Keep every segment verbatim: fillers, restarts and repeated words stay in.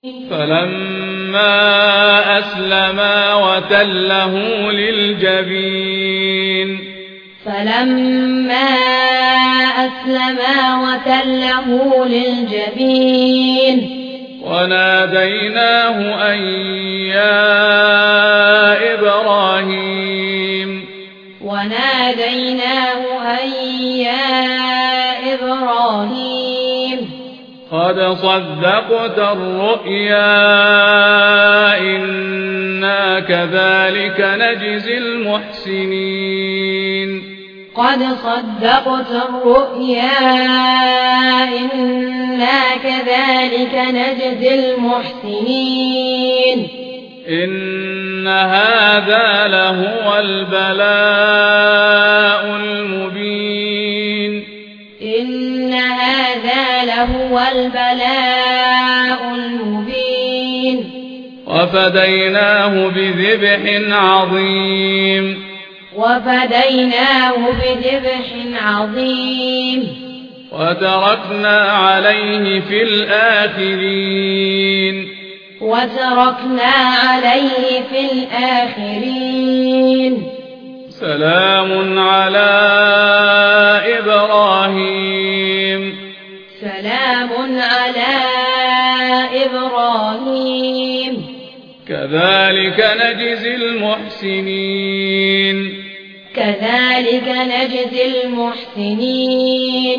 فلما أسلما وتله للجبين فلما أسلما وتله للجبين وناديناه أن يا إبراهيم وناديناه أن يا إبراهيم قد صدقت الرؤيا إنا كذلك نجزي المحسنين قد صدقت الرؤيا إنا كذلك نجزي المحسنين إن هذا لهو البلاء المبين إن هذا لهو البلاء المبين وفديناه بذبح عظيم وفديناه بذبح عظيم وتركنا عليه في الآخرين وتركنا عليه في الآخرين سلام على إبراهيم سلام على إبراهيم كذلك نجزي المحسنين كذلك نجزي المحسنين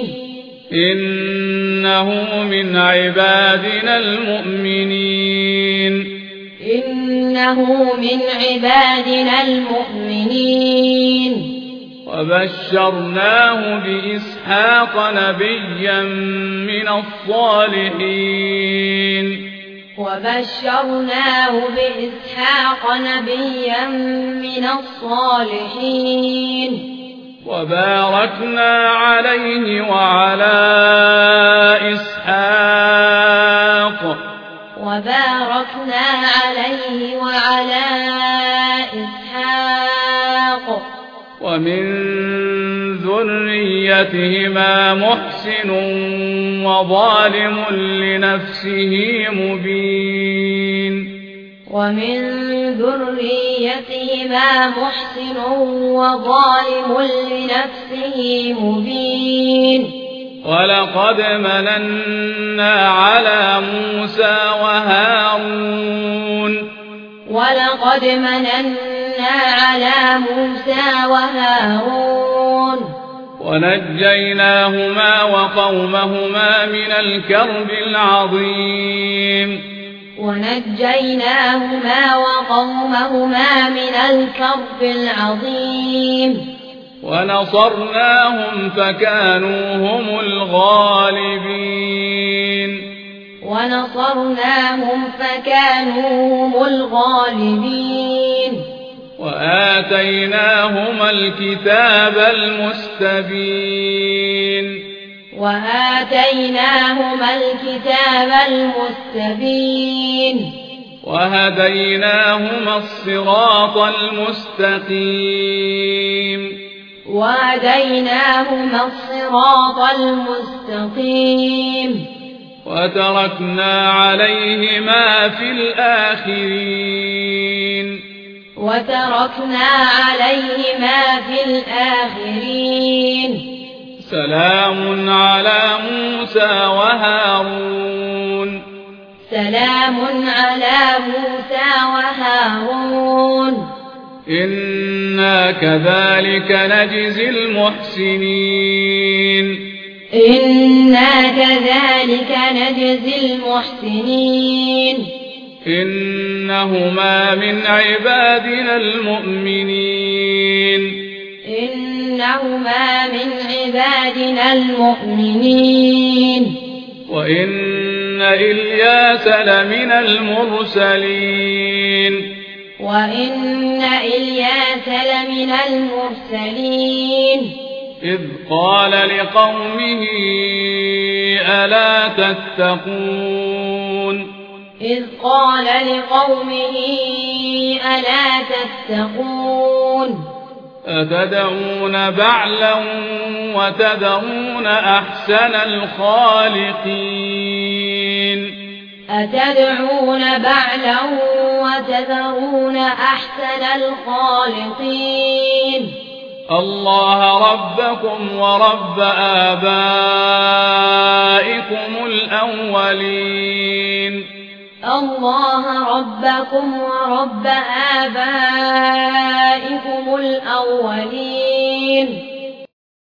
إنه من عبادنا المؤمنين إنه من عبادنا المؤمنين وبشرناه بإسحاق نبيا من الصالحين وبشرناه بإسحاق نبيا من الصالحين وباركنا عليه وعلى إسحاق وباركنا عليه وعلى إسحاق ومن ذريتهما محسن وظالم لنفسه مبين ومن ذريتهما محسن وظالم لنفسه مبين ولقد مننا على موسى وهارون ولقد مننا على موسى وهارون ونجيناهما وقومهما من الكرب العظيم ونجيناهما وقومهما من الكرب العظيم ونصرناهم فكانوا هم الغالبين ونصرناهم فكانوا هم الغالبين وآتيناهما الكتاب المستبين وآتيناهما الكتاب المستبين وهديناهما الصراط المستقيم وهديناهما الصراط المستقيم وتركنا عليهما في الآخرين وتركنا عليهما في الآخرين سلام على موسى وهارون سلام على موسى وهارون إنا كذلك نجزي المحسنين إنا كذلك نجزي المحسنين إنهما من عبادنا المؤمنين إنهما من عبادنا المؤمنين وإن إلياس لمن المرسلين وإن إلياس لمن المرسلين إذ قال لقومه ألا تتقون إذ قال لقومه ألا تتقون أتدعون بعلا وتذرون أحسن الخالقين أتدعون بعلا وتذرون أحسن الخالقين الله ربكم ورب آبائكم الأولين الله ربكم ورب آبائكم الأولين